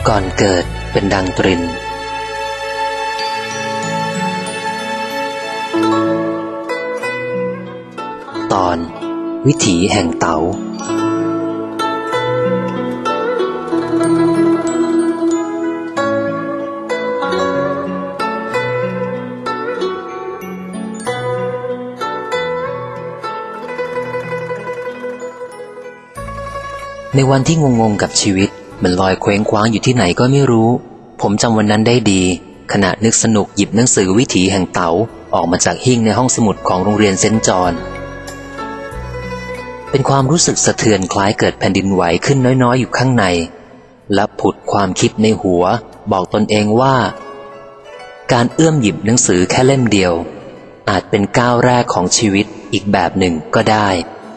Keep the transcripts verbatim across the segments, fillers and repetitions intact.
ก่อนเกิดเป็นดังตรินตอนวิถีแห่งเต๋าในวันที่งงๆกับชีวิตมันลอยเคว้งคว้างอยู่ที่ไหนก็ไม่รู้ผมจำวันนั้นได้ดีขณะนึกสนุกหยิบหนังสือวิถีแห่งเต๋าออกมาจากหิ้งในห้องสมุดของโรงเรียนเซนต์จอห์นเป็นความรู้สึกสะเทือนคล้ายเกิดแผ่นดินไหวขึ้นน้อยๆอยู่ข้างในและผุดความคิดในหัวบอกตนเองว่าการเอื้อมหยิบหนังสือแค่เล่มเดียวอาจเป็นก้าวแรกของชีวิตอีกแบบหนึ่งก็ได้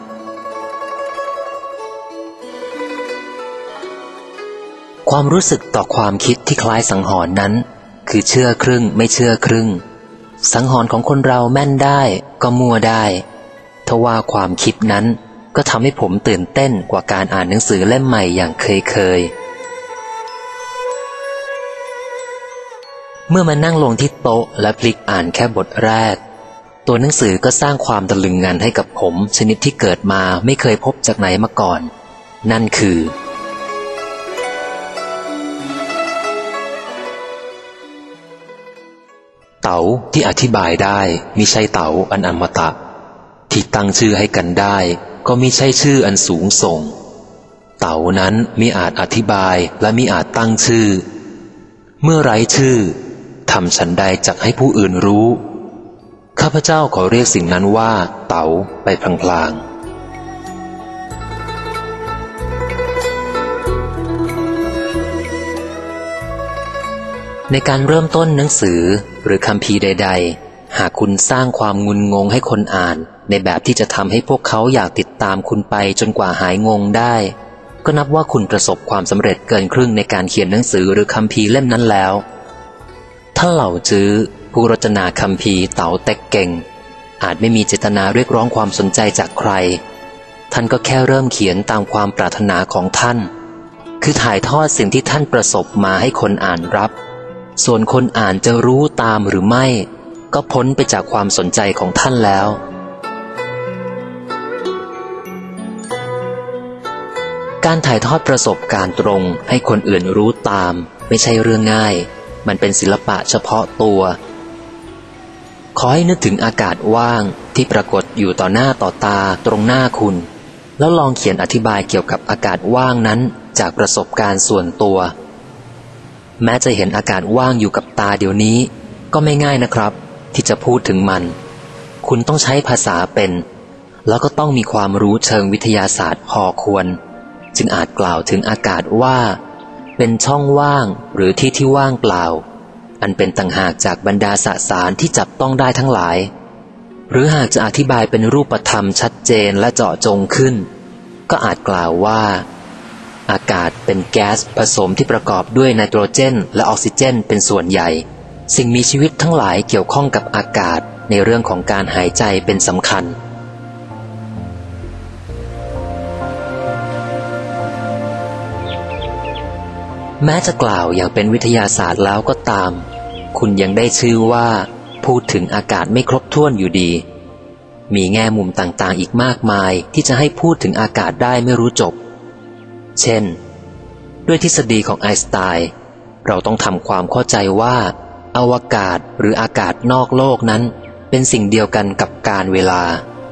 ความรู้สึกต่อความคิดที่คล้ายสังหรณ์นั้นคือเชื่อครึ่งไม่เชื่อครึ่งสังหรณ์ของคนเราแม่นได้ก็มั่วได้ทว่าความคิดนั้นก็ทำให้ผมตื่นเต้นกว่าการอ่านหนังสือเล่มใหม่อย่างเคยเคยเมื่อมานั่งลงที่โต๊ะและพลิกอ่านแค่บทแรกตัวหนังสือก็สร้างความตะลึงงันให้กับผมชนิดที่เกิดมาไม่เคยพบจากไหนมาก่อนนั่นคือเต๋าที่อธิบายได้มิใช่เต๋าอันอมตะที่ตั้งชื่อให้กันได้ก็มิใช่ชื่ออันสูงส่งเต๋านั้นมิอาจอธิบายและมิอาจตั้งชื่อเมื่อไร้ชื่อทำฉันใดจักให้ผู้อื่นรู้ข้าพเจ้าขอเรียกสิ่งนั้นว่าเต๋าไปพลางๆในการเริ่มต้นหนังสือหรือคัมภีร์ใดๆหากคุณสร้างความงุนงงให้คนอ่านในแบบที่จะทำให้พวกเขาอยากติดตามคุณไปจนกว่าหายงงได้ก็นับว่าคุณประสบความสำเร็จเกินครึ่งในการเขียนหนังสือหรือคัมภีร์เล่มนั้นแล้วถ้าเหล่าจื้อผู้รจนาคัมภีร์เต๋าเต็กเก่งอาจไม่มีเจตนาเรียกร้องความสนใจจากใครท่านก็แค่เริ่มเขียนตามความปรารถนาของท่านคือถ่ายทอดสิ่งที่ท่านประสบมาให้คนอ่านรับส่วนคนอ่านจะรู้ตามหรือไม่ก็พ้นไปจากความสนใจของท่านแล้วการถ่ายทอดประสบการณ์ตรงให้คนอื่นรู้ตามไม่ใช่เรื่องง่ายมันเป็นศิลปะเฉพาะตัวขอให้นึกถึงอากาศว่างที่ปรากฏอยู่ต่อหน้าต่อตาตรงหน้าคุณแล้วลองเขียนอธิบายเกี่ยวกับอากาศว่างนั้นจากประสบการณ์ส่วนตัวแม้จะเห็นอากาศว่างอยู่กับตาเดี๋ยวนี้ก็ไม่ง่ายนะครับที่จะพูดถึงมันคุณต้องใช้ภาษาเป็นแล้วก็ต้องมีความรู้เชิงวิทยาศาสตร์พอควรจึงอาจกล่าวถึงอากาศว่าเป็นช่องว่างหรือที่ที่ว่างเปล่าอันเป็นต่างหากจากบรรดาสสารที่จับต้องได้ทั้งหลายหรือหากจะอธิบายเป็นรูปธรรมชัดเจนและเจาะจงขึ้นก็อาจกล่าวว่าอากาศเป็นแก๊สผสมที่ประกอบด้วยไนโตรเจนและออกซิเจนเป็นส่วนใหญ่สิ่งมีชีวิตทั้งหลายเกี่ยวข้องกับอากาศในเรื่องของการหายใจเป็นสำคัญแม้จะกล่าวอย่างเป็นวิทยาศาสตร์แล้วก็ตามคุณยังได้ชื่อว่าพูดถึงอากาศไม่ครบถ้วนอยู่ดีมีแง่มุมต่างๆอีกมากมายที่จะให้พูดถึงอากาศได้ไม่รู้จบเช่นด้วยทฤษฎีของไอน์สไตน์เราต้องทำความเข้าใจว่าอวกาศหรืออากาศนอกโลกนั้นเป็นสิ่งเดียวกันกับกาลเวลา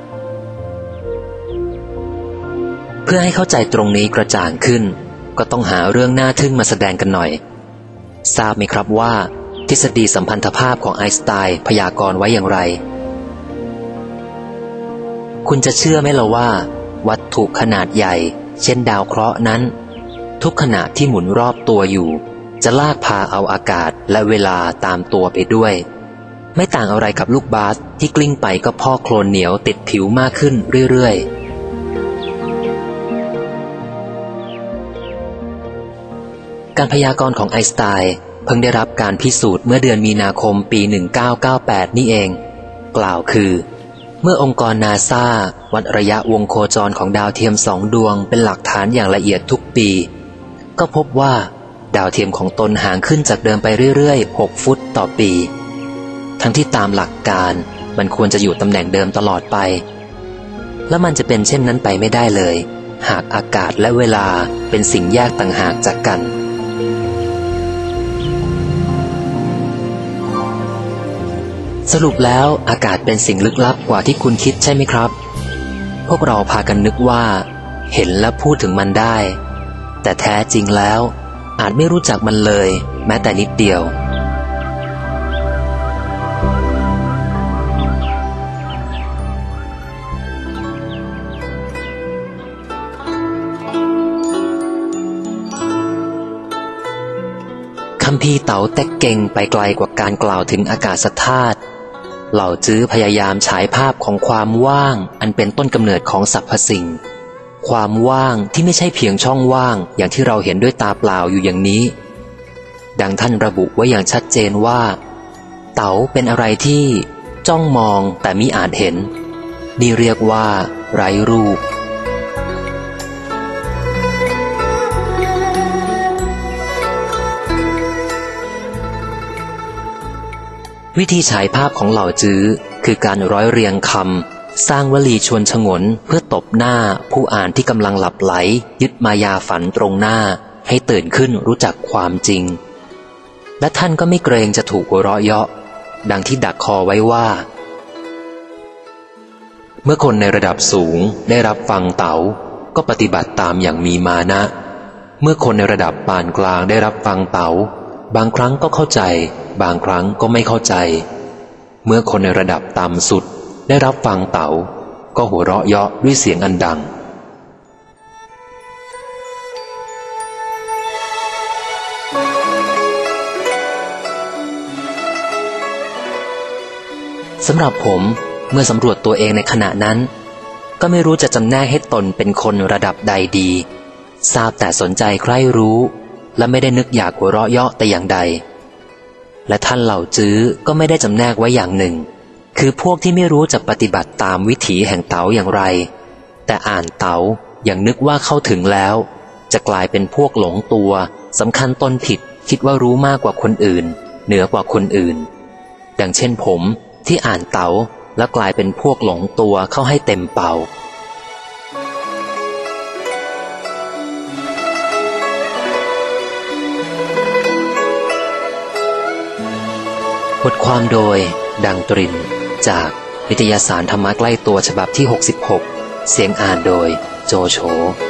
เพื่อให้เข้าใจตรงนี้กระจ่างขึ้นก็ต้องหาเรื่องน่าทึ่งมาแสดงกันหน่อยทราบไหมครับว่าทฤษฎีสัมพันธภาพของไอน์สไตน์พยากรณ์ไว้อย่างไรคุณจะเชื่อไหมล่ะว่าวัตถุขนาดใหญ่เช่นดาวเคราะห์นั้นทุกขณะที่หมุนรอบตัวอยู่จะลากพาเอาอากาศและเวลาตามตัวไปด้วยไม่ต่างอะไรกับลูกบาสที่กลิ้งไปก็พอกโคลนเหนียวติดผิวมากขึ้นเรื่อยๆการพยากรณ์ของไอน์สไตน์เพิ่งได้รับการพิสูจน์เมื่อเดือนมีนาคมปีหนึ่งพันเก้าร้อยเก้าสิบแปดนี่เองกล่าวคือเมื่อองค์กรนาซาวัดระยะวงโคจรของดาวเทียมสองดวงเป็นหลักฐานอย่างละเอียดทุกปีก็พบว่าดาวเทียมของตนห่างขึ้นจากเดิมไปเรื่อยๆหกฟุตต่อปีทั้งที่ตามหลักการมันควรจะอยู่ตำแหน่งเดิมตลอดไปและมันจะเป็นเช่นนั้นไปไม่ได้เลยหากอากาศและเวลาเป็นสิ่งแยกต่างหากจากกันสรุปแล้วอากาศเป็นสิ่งลึกลับกว่าที่คุณคิดใช่ไหมครับพวกเราพากันนึกว่าเห็นและพูดถึงมันได้แต่แท้จริงแล้วอาจไม่รู้จักมันเลยแม้แต่นิดเดียวคัมภีร์เต๋าแต๊กเก่งไปไกลกว่าการกล่าวถึงอากาศธาตุเหล่าจื้อพยายามฉายภาพของความว่างอันเป็นต้นกำเนิดของสรรพสิ่งความว่างที่ไม่ใช่เพียงช่องว่างอย่างที่เราเห็นด้วยตาเปล่าอยู่อย่างนี้ดังท่านระบุไว้อย่างชัดเจนว่าเต๋าเป็นอะไรที่จ้องมองแต่มิอาจเห็นนี่เรียกว่าไร้รูปวิธีฉายภาพของเหล่าจื้อคือการร้อยเรียงคำสร้างวลีชวนฉงนเพื่อตบหน้าผู้อ่านที่กำลังหลับไหลยึดมายาฝันตรงหน้าให้ตื่นขึ้นรู้จักความจริงและท่านก็ไม่เกรงจะถูกหัวเราะเยาะดังที่ดักคอไว้ว่าเมื่อคนในระดับสูงได้รับฟังเต๋าก็ปฏิบัติตามอย่างมีมานะเมื่อคนในระดับปานกลางได้รับฟังเต๋าบางครั้งก็เข้าใจบางครั้งก็ไม่เข้าใจเมื่อคนในระดับต่ำสุดได้รับฟังเต๋าก็หัวเราะเยาะด้วยเสียงอันดังสำหรับผมเมื่อสำรวจตัวเองในขณะนั้นก็ไม่รู้จะจำแนกให้ตนเป็นคนระดับใดดีทราบแต่สนใจใคร่รู้และไม่ได้นึกอยากหัวเราะเยาะแต่อย่างใดและท่านเหล่าจื้อก็ไม่ได้จำแนกไว้อย่างหนึ่งคือพวกที่ไม่รู้จะปฏิบัติตามวิถีแห่งเต๋าอย่างไรแต่อ่านเต๋าอย่างนึกว่าเข้าถึงแล้วจะกลายเป็นพวกหลงตัวสำคัญตนผิดคิดว่ารู้มากกว่าคนอื่นเหนือกว่าคนอื่นดังเช่นผมที่อ่านเต๋าแล้วกลายเป็นพวกหลงตัวเข้าให้เต็มเป่าบทความโดยดังตรินจากนิตยสารธรรมะใกล้ตัวฉบับที่หกสิบหกเสียงอ่านโดยโจโฉ